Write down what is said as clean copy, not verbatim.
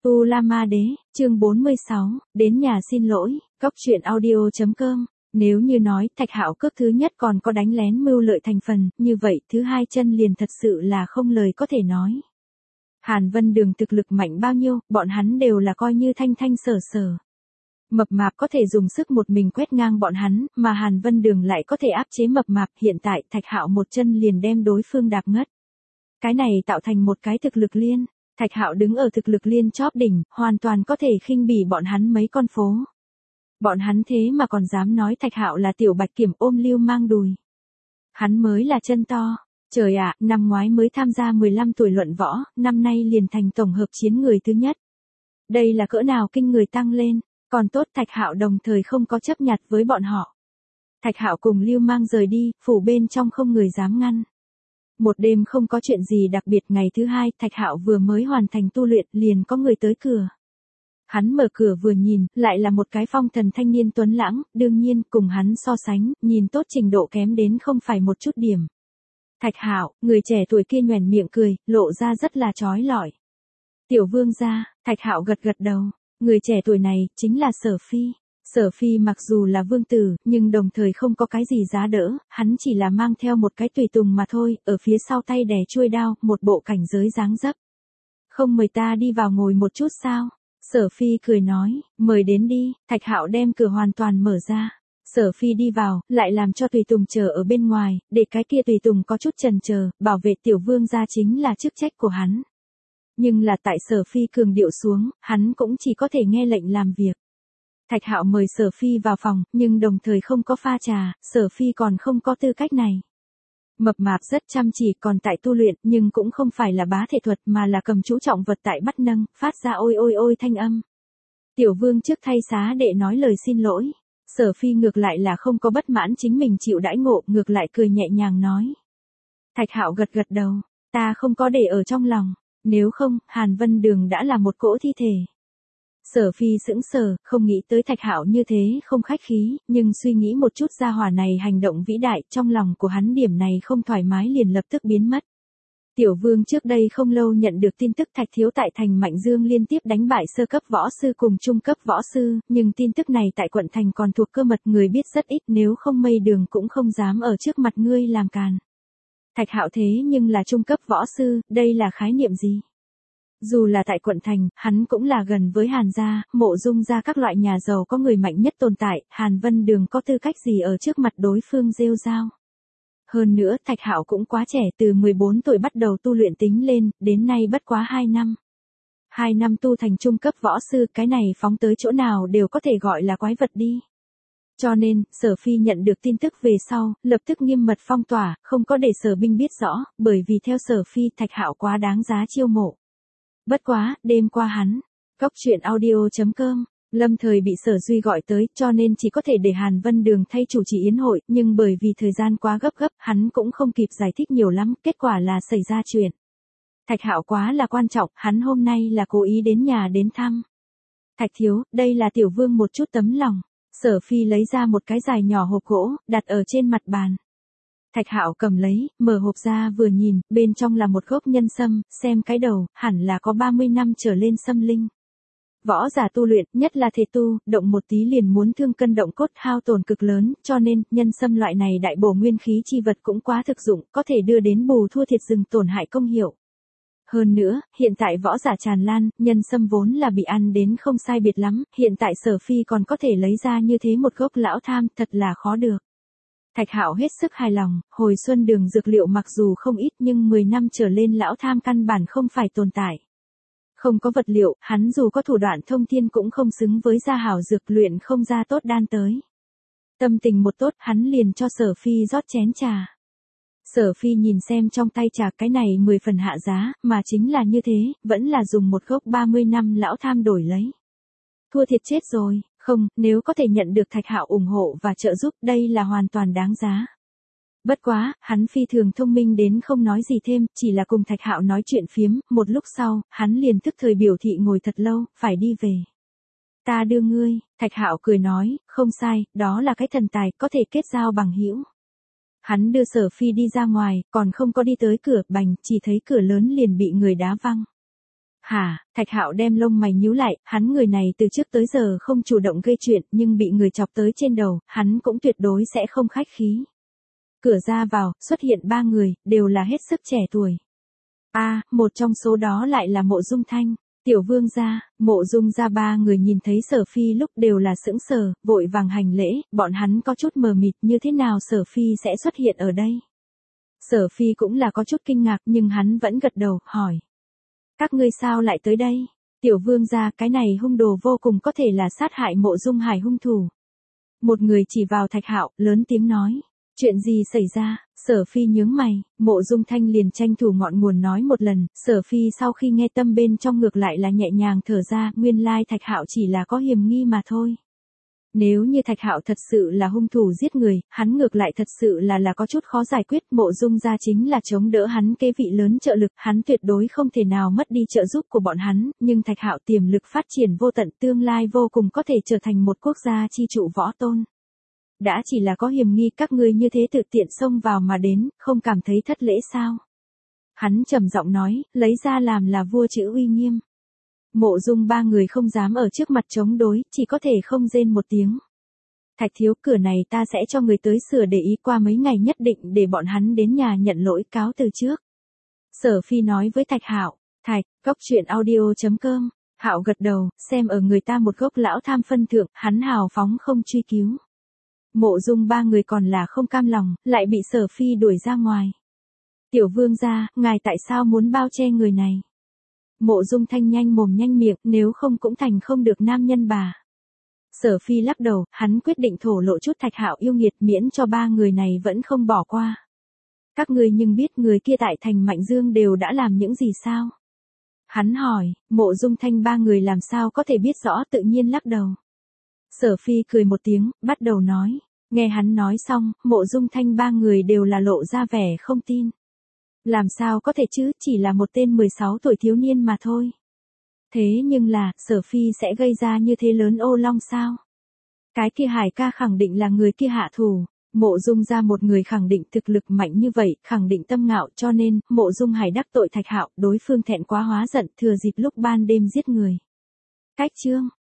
U La Ma Đế, chương 46, đến nhà xin lỗi, Cóc truyện audio.com. Nếu như nói Thạch Hạo cước thứ nhất còn có đánh lén mưu lợi thành phần, như vậy thứ hai chân liền thật sự là không lời có thể nói. Hàn Vân Đường thực lực mạnh bao nhiêu, bọn hắn đều là coi như thanh thanh sở sở. Mập mạp có thể dùng sức một mình quét ngang bọn hắn, mà Hàn Vân Đường lại có thể áp chế mập mạp. Hiện tại Thạch Hạo một chân liền đem đối phương đạp ngất. Cái này tạo thành một cái thực lực liên. Thạch Hạo đứng ở thực lực liên chóp đỉnh, hoàn toàn có thể khinh bỉ bọn hắn mấy con phố. Bọn hắn thế mà còn dám nói Thạch Hạo là tiểu bạch kiểm ôm lưu mang đùi. Hắn mới là chân to. Trời ạ, năm ngoái mới tham gia 15 tuổi luận võ, năm nay liền thành tổng hợp chiến người thứ nhất. Đây là cỡ nào kinh người tăng lên, còn tốt Thạch Hạo đồng thời không có chấp nhặt với bọn họ. Thạch Hạo cùng lưu mang rời đi, phủ bên trong không người dám ngăn. Một đêm không có chuyện gì đặc biệt, ngày thứ hai, Thạch Hạo vừa mới hoàn thành tu luyện, liền có người tới cửa. Hắn mở cửa vừa nhìn, lại là một cái phong thần thanh niên tuấn lãng, đương nhiên, cùng hắn so sánh, nhìn tốt trình độ kém đến không phải một chút điểm. Thạch Hạo, người trẻ tuổi kia nhoẻn miệng cười, lộ ra rất là chói lọi. Tiểu vương gia, Thạch Hạo gật gật đầu, người trẻ tuổi này, chính là Sở Phi. Sở Phi mặc dù là vương tử, nhưng đồng thời không có cái gì giá đỡ, hắn chỉ là mang theo một cái tùy tùng mà thôi, ở phía sau tay đè chuôi đao, một bộ cảnh giới dáng dấp. Không mời ta đi vào ngồi một chút sao? Sở Phi cười nói, mời đến đi. Thạch Hạo đem cửa hoàn toàn mở ra. Sở Phi đi vào, lại làm cho tùy tùng chờ ở bên ngoài, để cái kia tùy tùng có chút chần chờ, bảo vệ tiểu vương gia chính là chức trách của hắn. Nhưng là tại Sở Phi cường điệu xuống, hắn cũng chỉ có thể nghe lệnh làm việc. Thạch Hạo mời Sở Phi vào phòng, nhưng đồng thời không có pha trà, Sở Phi còn không có tư cách này. Mập mạp rất chăm chỉ còn tại tu luyện, nhưng cũng không phải là bá thể thuật mà là cầm chú trọng vật tại bắt nâng, phát ra ôi ôi ôi thanh âm. Tiểu vương trước thay xá đệ nói lời xin lỗi. Sở Phi ngược lại là không có bất mãn chính mình chịu đãi ngộ, ngược lại cười nhẹ nhàng nói. Thạch Hạo gật gật đầu, ta không có để ở trong lòng, nếu không, Hàn Vân Đường đã là một cỗ thi thể. Sở Phi sững sờ, không nghĩ tới Thạch Hạo như thế không khách khí, nhưng suy nghĩ một chút gia hỏa này hành động vĩ đại, trong lòng của hắn điểm này không thoải mái liền lập tức biến mất. Tiểu vương trước đây không lâu nhận được tin tức Thạch Thiếu tại thành Mạnh Dương liên tiếp đánh bại sơ cấp võ sư cùng trung cấp võ sư, nhưng tin tức này tại quận thành còn thuộc cơ mật, người biết rất ít, nếu không Mây Đường cũng không dám ở trước mặt ngươi làm càn. Thạch Hạo thế nhưng là trung cấp võ sư, đây là khái niệm gì? Dù là tại quận thành, hắn cũng là gần với Hàn gia, Mộ Dung gia các loại nhà giàu có người mạnh nhất tồn tại, Hàn Vân Đường có tư cách gì ở trước mặt đối phương rêu rao. Hơn nữa, Thạch Hạo cũng quá trẻ, từ 14 tuổi bắt đầu tu luyện tính lên, đến nay bất quá 2 năm. 2 năm tu thành trung cấp võ sư, cái này phóng tới chỗ nào đều có thể gọi là quái vật đi. Cho nên, Sở Phi nhận được tin tức về sau, lập tức nghiêm mật phong tỏa, không có để Sở binh biết rõ, bởi vì theo Sở Phi Thạch Hạo quá đáng giá chiêu mộ. Bất quá, đêm qua hắn, Cóc truyện audio.com, lâm thời bị Sở Duy gọi tới, cho nên chỉ có thể để Hàn Vân Đường thay chủ trì yến hội, nhưng bởi vì thời gian quá gấp, hắn cũng không kịp giải thích nhiều lắm, kết quả là xảy ra chuyện. Thạch Hạo quá là quan trọng, hắn hôm nay là cố ý đến nhà đến thăm. Thạch thiếu, đây là tiểu vương một chút tấm lòng. Sở Phi lấy ra một cái dài nhỏ hộp gỗ, đặt ở trên mặt bàn. Thạch Hạo cầm lấy, mở hộp ra vừa nhìn, bên trong là một gốc nhân sâm, xem cái đầu, hẳn là có 30 năm trở lên sâm linh. Võ giả tu luyện, nhất là thể tu, động một tí liền muốn thương cân động cốt, hao tổn cực lớn, cho nên, nhân sâm loại này đại bổ nguyên khí chi vật cũng quá thực dụng, có thể đưa đến bù thua thiệt rừng tổn hại công hiệu. Hơn nữa, hiện tại võ giả tràn lan, nhân sâm vốn là bị ăn đến không sai biệt lắm, hiện tại Sở Phi còn có thể lấy ra như thế một gốc lão tham, thật là khó được. Thạch Hạo hết sức hài lòng, hồi xuân đường dược liệu mặc dù không ít nhưng 10 năm trở lên lão tham căn bản không phải tồn tại. Không có vật liệu, hắn dù có thủ đoạn thông thiên cũng không xứng với gia hảo dược, luyện không ra tốt đan tới. Tâm tình một tốt, hắn liền cho Sở Phi rót chén trà. Sở Phi nhìn xem trong tay trà, cái này 10 phần hạ giá, mà chính là như thế, vẫn là dùng một gốc 30 năm lão tham đổi lấy. Thua thiệt chết rồi, không, nếu có thể nhận được Thạch Hạo ủng hộ và trợ giúp, đây là hoàn toàn đáng giá. Bất quá, hắn phi thường thông minh đến không nói gì thêm, chỉ là cùng Thạch Hạo nói chuyện phiếm, một lúc sau, hắn liền tức thời biểu thị ngồi thật lâu, phải đi về. Ta đưa ngươi, Thạch Hạo cười nói, không sai, đó là cái thần tài, có thể kết giao bằng hữu. Hắn đưa Sở Phi đi ra ngoài, còn không có đi tới cửa, bành, chỉ thấy cửa lớn liền bị người đá văng. Hả, Thạch Hạo đem lông mày nhíu lại, hắn người này từ trước tới giờ không chủ động gây chuyện, nhưng bị người chọc tới trên đầu, hắn cũng tuyệt đối sẽ không khách khí. Cửa ra vào, xuất hiện 3 người, đều là hết sức trẻ tuổi. Một trong số đó lại là Mộ Dung Thanh, Tiểu Vương gia, Mộ Dung gia 3 người nhìn thấy Sở Phi lúc đều là sững sờ, vội vàng hành lễ, bọn hắn có chút mờ mịt như thế nào Sở Phi sẽ xuất hiện ở đây. Sở Phi cũng là có chút kinh ngạc nhưng hắn vẫn gật đầu, hỏi. Các ngươi sao lại tới đây? Tiểu Vương gia, cái này hung đồ vô cùng có thể là sát hại Mộ Dung Hải hung thủ. Một người chỉ vào Thạch Hạo, lớn tiếng nói. Chuyện gì xảy ra? Sở Phi nhướng mày, Mộ Dung Thanh liền tranh thủ ngọn nguồn nói một lần, Sở Phi sau khi nghe tâm bên trong ngược lại là nhẹ nhàng thở ra, nguyên lai Thạch Hạo chỉ là có hiềm nghi mà thôi. Nếu như Thạch Hạo thật sự là hung thủ giết người, hắn ngược lại thật sự là có chút khó giải quyết, Mộ Dung gia chính là chống đỡ hắn kế vị lớn trợ lực, hắn tuyệt đối không thể nào mất đi trợ giúp của bọn hắn, nhưng Thạch Hạo tiềm lực phát triển vô tận, tương lai vô cùng có thể trở thành một quốc gia chi trụ võ tôn. Đã chỉ là có hiềm nghi các ngươi như thế tự tiện xông vào mà đến, không cảm thấy thất lễ sao? Hắn trầm giọng nói, lấy ra làm là vua chữ uy nghiêm. Mộ Dung 3 người không dám ở trước mặt chống đối, chỉ có thể không rên một tiếng. Thạch thiếu, cửa này ta sẽ cho người tới sửa để ý, qua mấy ngày nhất định để bọn hắn đến nhà nhận lỗi, cáo từ trước. Sở Phi nói với Thạch Hạo. Thạch, goctruyện.audio.com. Hạo gật đầu, xem ở người ta một gốc lão tham phân thượng, hắn hào phóng không truy cứu. Mộ Dung 3 người còn là không cam lòng, lại bị Sở Phi đuổi ra ngoài. Tiểu Vương gia, ngài tại sao muốn bao che người này? Mộ Dung Thanh nhanh mồm nhanh miệng, nếu không cũng thành không được nam nhân bà. Sở Phi lắc đầu, hắn quyết định thổ lộ chút Thạch Hạo yêu nghiệt, miễn cho 3 người này vẫn không bỏ qua. Các ngươi nhưng biết người kia tại thành Mạnh Dương đều đã làm những gì sao? Hắn hỏi, Mộ Dung Thanh 3 người làm sao có thể biết rõ, tự nhiên lắc đầu. Sở Phi cười một tiếng, bắt đầu nói. Nghe hắn nói xong, Mộ Dung Thanh 3 người đều là lộ ra vẻ không tin. Làm sao có thể chứ, chỉ là một tên 16 tuổi thiếu niên mà thôi. Thế nhưng là, Sở Phi sẽ gây ra như thế lớn ô long sao? Cái kia Hải ca khẳng định là người kia hạ thủ. Mộ Dung ra một người khẳng định thực lực mạnh như vậy, khẳng định tâm ngạo, cho nên, Mộ Dung Hải đắc tội Thạch Hạo, đối phương thẹn quá hóa giận, thừa dịp lúc ban đêm giết người. Cách chương.